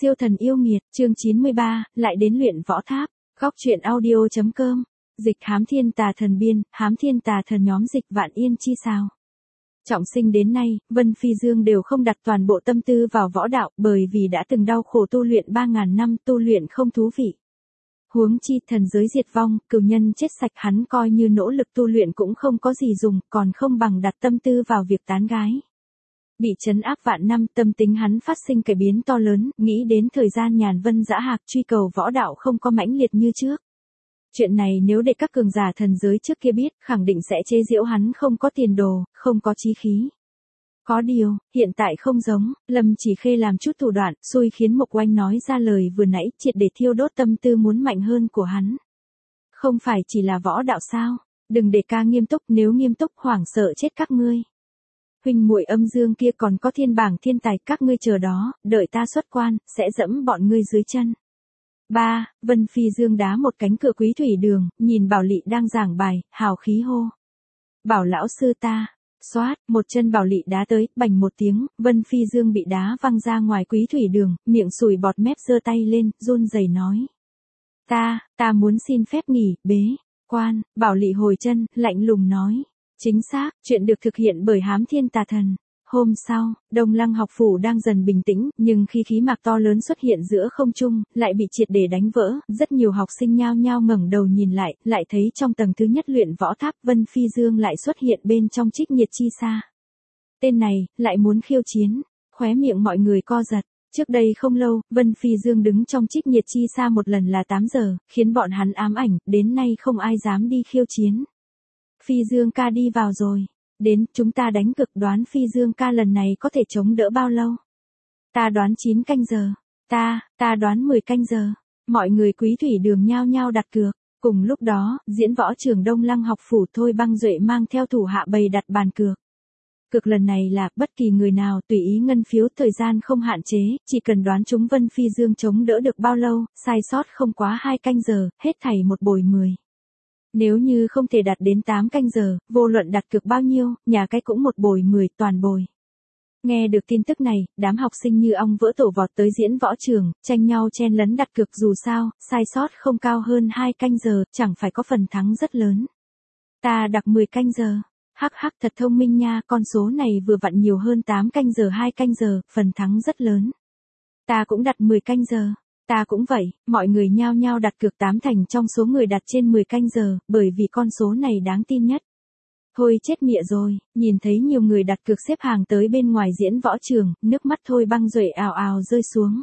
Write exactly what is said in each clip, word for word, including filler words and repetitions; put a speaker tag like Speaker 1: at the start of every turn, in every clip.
Speaker 1: Siêu thần yêu nghiệt, chương chín mươi ba, lại đến luyện võ tháp. Góc truyện audio.com. Dịch hám thiên tà thần biên, hám thiên tà thần nhóm dịch vạn yên chi sao. Trọng sinh đến nay, Vân Phi Dương đều không đặt toàn bộ tâm tư vào võ đạo bởi vì đã từng đau khổ tu luyện ba ngàn năm, tu luyện không thú vị. Huống chi thần giới diệt vong, cừu nhân chết sạch, hắn coi như nỗ lực tu luyện cũng không có gì dùng, còn không bằng đặt tâm tư vào việc tán gái. Bị trấn áp vạn năm, tâm tính hắn phát sinh cải biến to lớn, nghĩ đến thời gian nhàn vân dã hạc, truy cầu võ đạo không có mãnh liệt như trước. Chuyện này nếu để các cường giả thần giới trước kia biết, khẳng định sẽ chế giễu hắn không có tiền đồ, không có chí khí. Có điều, hiện tại không giống, Lâm Chỉ Khê làm chút thủ đoạn, xui khiến Mộc Oanh nói ra lời vừa nãy, triệt để thiêu đốt tâm tư muốn mạnh hơn của hắn. Không phải chỉ là võ đạo sao? Đừng để ca nghiêm túc, nếu nghiêm túc hoảng sợ chết các ngươi. Huynh muội âm dương kia còn có thiên bảng thiên tài, các ngươi chờ đó, đợi ta xuất quan, sẽ dẫm bọn ngươi dưới chân. ba. Vân Phi Dương đá một cánh cửa Quý Thủy Đường, nhìn Bảo Lị đang giảng bài, hào khí hô. Bảo lão sư ta, xoát, một chân Bảo Lị đá tới, bành một tiếng, Vân Phi Dương bị đá văng ra ngoài Quý Thủy Đường, miệng sùi bọt mép giơ tay lên, run rẩy nói. Ta, ta muốn xin phép nghỉ, bế, quan, Bảo Lị hồi chân, lạnh lùng nói. Chính xác, chuyện được thực hiện bởi hám thiên tà thần. Hôm sau, Đông Lăng học phủ đang dần bình tĩnh, nhưng khi khí mạc to lớn xuất hiện giữa không trung, lại bị triệt để đánh vỡ, rất nhiều học sinh nhao nhao ngẩng đầu nhìn lại, lại thấy trong tầng thứ nhất luyện võ tháp Vân Phi Dương lại xuất hiện bên trong Trích Nhiệt Chi Sa. Tên này, lại muốn khiêu chiến, khóe miệng mọi người co giật. Trước đây không lâu, Vân Phi Dương đứng trong Trích Nhiệt Chi Sa một lần là tám giờ, khiến bọn hắn ám ảnh, đến nay không ai dám đi khiêu chiến. Phi Dương ca đi vào rồi. Đến, chúng ta đánh cực, đoán Phi Dương ca lần này có thể chống đỡ bao lâu? Ta đoán chín canh giờ. Ta, ta đoán mười canh giờ. Mọi người Quý Thủy Đường nhao nhao đặt cược. Cùng lúc đó, diễn võ trường Đông Lăng học phủ Thôi Băng Duệ mang theo thủ hạ bày đặt bàn cược. Cược lần này là, bất kỳ người nào tùy ý ngân phiếu, thời gian không hạn chế, chỉ cần đoán chúng Vân Phi Dương chống đỡ được bao lâu, sai sót không quá hai canh giờ, hết thảy một bồi mười. Nếu như không thể đạt đến tám canh giờ, vô luận đặt cược bao nhiêu, nhà cái cũng một bồi mười, toàn bồi. Nghe được tin tức này, đám học sinh như ong vỡ tổ vọt tới diễn võ trường, tranh nhau chen lấn đặt cược, dù sao, sai sót không cao hơn hai canh giờ, chẳng phải có phần thắng rất lớn. Ta đặt mười canh giờ. Hắc hắc, thật thông minh nha, con số này vừa vặn nhiều hơn tám canh giờ hai canh giờ, phần thắng rất lớn. Ta cũng đặt mười canh giờ. Ta cũng vậy, mọi người nhao nhao đặt cược tám thành trong số người đặt trên mười canh giờ, bởi vì con số này đáng tin nhất. Thôi chết mịa rồi, nhìn thấy nhiều người đặt cược xếp hàng tới bên ngoài diễn võ trường, nước mắt Thôi Băng Duệ ào ào rơi xuống.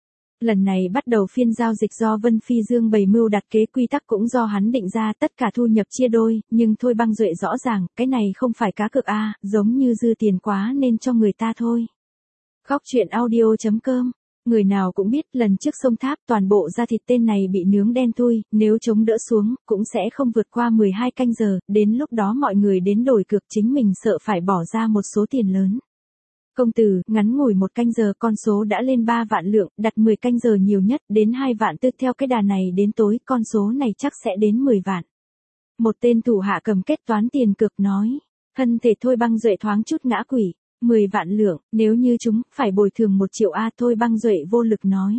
Speaker 1: Lần này bắt đầu phiên giao dịch do Vân Phi Dương bày mưu đặt kế, quy tắc cũng do hắn định ra, tất cả thu nhập chia đôi, nhưng Thôi Băng Duệ rõ ràng, cái này không phải cá cược a, giống như dư tiền quá nên cho người ta thôi. Góc truyện audio.com. Người nào cũng biết, lần trước sông tháp toàn bộ da thịt tên này bị nướng đen thui, nếu chống đỡ xuống, cũng sẽ không vượt qua mười hai canh giờ, đến lúc đó mọi người đến đổi cược, chính mình sợ phải bỏ ra một số tiền lớn. Công tử, ngắn ngủi một canh giờ con số đã lên ba vạn lượng, đặt mười canh giờ nhiều nhất, đến hai vạn tư, theo cái đà này đến tối, con số này chắc sẽ đến mười vạn. Một tên thủ hạ cầm kết toán tiền cược nói, thân thể Thôi Băng Duệ thoáng chút ngã quỷ. mười vạn lượng, nếu như chúng, phải bồi thường một triệu a, Thôi Băng Duệ vô lực nói.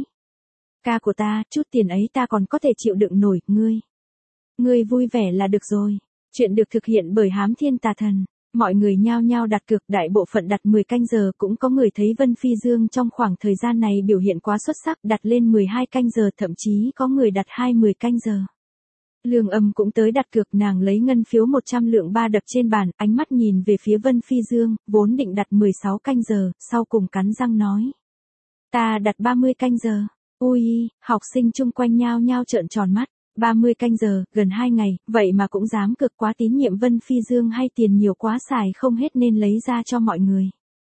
Speaker 1: Ca của ta, chút tiền ấy ta còn có thể chịu đựng nổi, ngươi. Ngươi vui vẻ là được rồi. Chuyện được thực hiện bởi hám thiên tà thần. Mọi người nhao nhao đặt cược, đại bộ phận đặt mười canh giờ, cũng có người thấy Vân Phi Dương trong khoảng thời gian này biểu hiện quá xuất sắc, đặt lên mười hai canh giờ, thậm chí có người đặt hai mươi canh giờ. Lương Âm cũng tới đặt cược, nàng lấy ngân phiếu một trăm lượng ba đập trên bàn, ánh mắt nhìn về phía Vân Phi Dương, vốn định đặt mười sáu canh giờ, sau cùng cắn răng nói. Ta đặt ba mươi canh giờ. Ui, học sinh chung quanh nhao nhao trợn tròn mắt, ba mươi canh giờ, gần hai ngày, vậy mà cũng dám cược, quá tín nhiệm Vân Phi Dương hay tiền nhiều quá xài không hết nên lấy ra cho mọi người.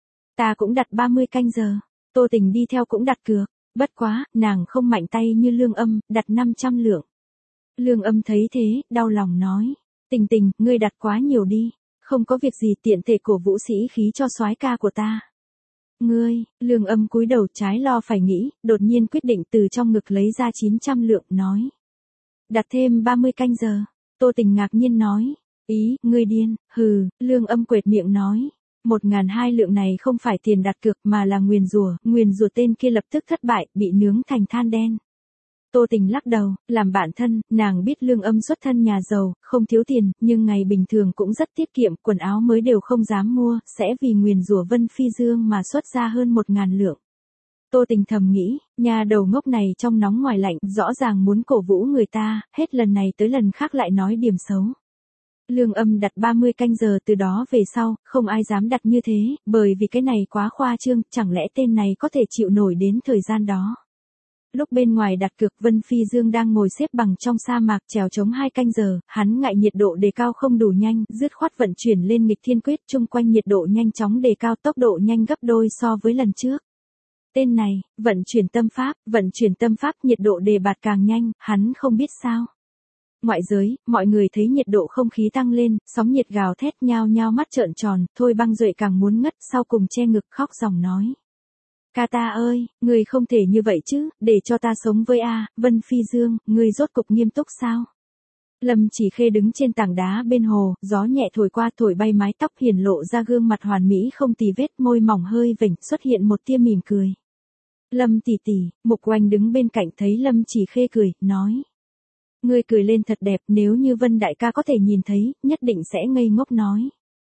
Speaker 1: Ta cũng đặt ba mươi canh giờ, Tô Tình đi theo cũng đặt cược, bất quá, nàng không mạnh tay như Lương Âm, đặt năm trăm lượng. Lương Âm thấy thế, đau lòng nói, Tình Tình, ngươi đặt quá nhiều đi, không có việc gì, tiện thể cổ vũ sĩ khí cho soái ca của ta. Ngươi, Lương Âm cúi đầu trái lo phải nghĩ, đột nhiên quyết định từ trong ngực lấy ra chín trăm lượng, nói. Đặt thêm ba mươi canh giờ. Tô Tình ngạc nhiên nói, ý, ngươi điên, hừ, Lương Âm quệt miệng nói. Một ngàn hai lượng này không phải tiền đặt cược mà là nguyền rủa, nguyền rủa tên kia lập tức thất bại, bị nướng thành than đen. Tô Tình lắc đầu, làm bạn thân, nàng biết Lương Âm xuất thân nhà giàu, không thiếu tiền, nhưng ngày bình thường cũng rất tiết kiệm, quần áo mới đều không dám mua, sẽ vì nguyền rủa Vân Phi Dương mà xuất ra hơn một ngàn lượng. Tô Tình thầm nghĩ, nhà đầu ngốc này trong nóng ngoài lạnh, rõ ràng muốn cổ vũ người ta, hết lần này tới lần khác lại nói điểm xấu. Lương Âm đặt ba mươi canh giờ, từ đó về sau, không ai dám đặt như thế, bởi vì cái này quá khoa trương, chẳng lẽ tên này có thể chịu nổi đến thời gian đó. Lúc bên ngoài đặt cược, Vân Phi Dương đang ngồi xếp bằng trong sa mạc trèo trống hai canh giờ, hắn ngại nhiệt độ đề cao không đủ nhanh, dứt khoát vận chuyển lên nghịch thiên quyết, chung quanh nhiệt độ nhanh chóng đề cao, tốc độ nhanh gấp đôi so với lần trước. Tên này, vận chuyển tâm pháp, vận chuyển tâm pháp, nhiệt độ đề bạt càng nhanh, hắn không biết sao. Ngoại giới, mọi người thấy nhiệt độ không khí tăng lên, sóng nhiệt gào thét, nhao nhao mắt trợn tròn, Thôi Băng Duệ càng muốn ngất, sau cùng che ngực khóc ròng nói. Ca ta ơi, người không thể như vậy chứ, để cho ta sống với a, Vân Phi Dương, người rốt cục nghiêm túc sao? Lâm Chỉ Khê đứng trên tảng đá bên hồ, gió nhẹ thổi qua, thổi bay mái tóc, hiển lộ ra gương mặt hoàn mỹ không tì vết, môi mỏng hơi vểnh, xuất hiện một tia mỉm cười. Lâm tỷ tỷ, Mục Oanh đứng bên cạnh thấy Lâm Chỉ Khê cười, nói. Ngươi cười lên thật đẹp, nếu như Vân đại ca có thể nhìn thấy, nhất định sẽ ngây ngốc nói.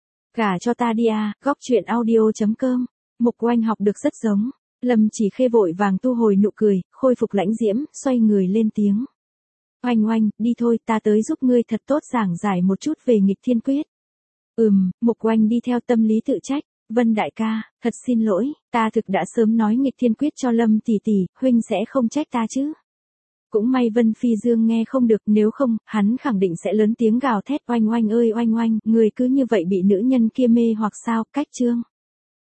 Speaker 1: Gả cho ta đi a, góc truyện audio chấm com. Mục Oanh học được rất giống. Lâm Chỉ Khê vội vàng thu hồi nụ cười, khôi phục lãnh diễm, xoay người lên tiếng. Oanh oanh, đi thôi, ta tới giúp ngươi thật tốt giảng giải một chút về nghịch thiên quyết. Ừm, Mục Oanh đi theo tâm lý tự trách. Vân đại ca, thật xin lỗi, ta thực đã sớm nói nghịch thiên quyết cho Lâm tỷ tỷ, huynh sẽ không trách ta chứ. Cũng may Vân Phi Dương nghe không được, nếu không, hắn khẳng định sẽ lớn tiếng gào thét. Oanh oanh ơi oanh oanh, người cứ như vậy bị nữ nhân kia mê hoặc sao, cách chương.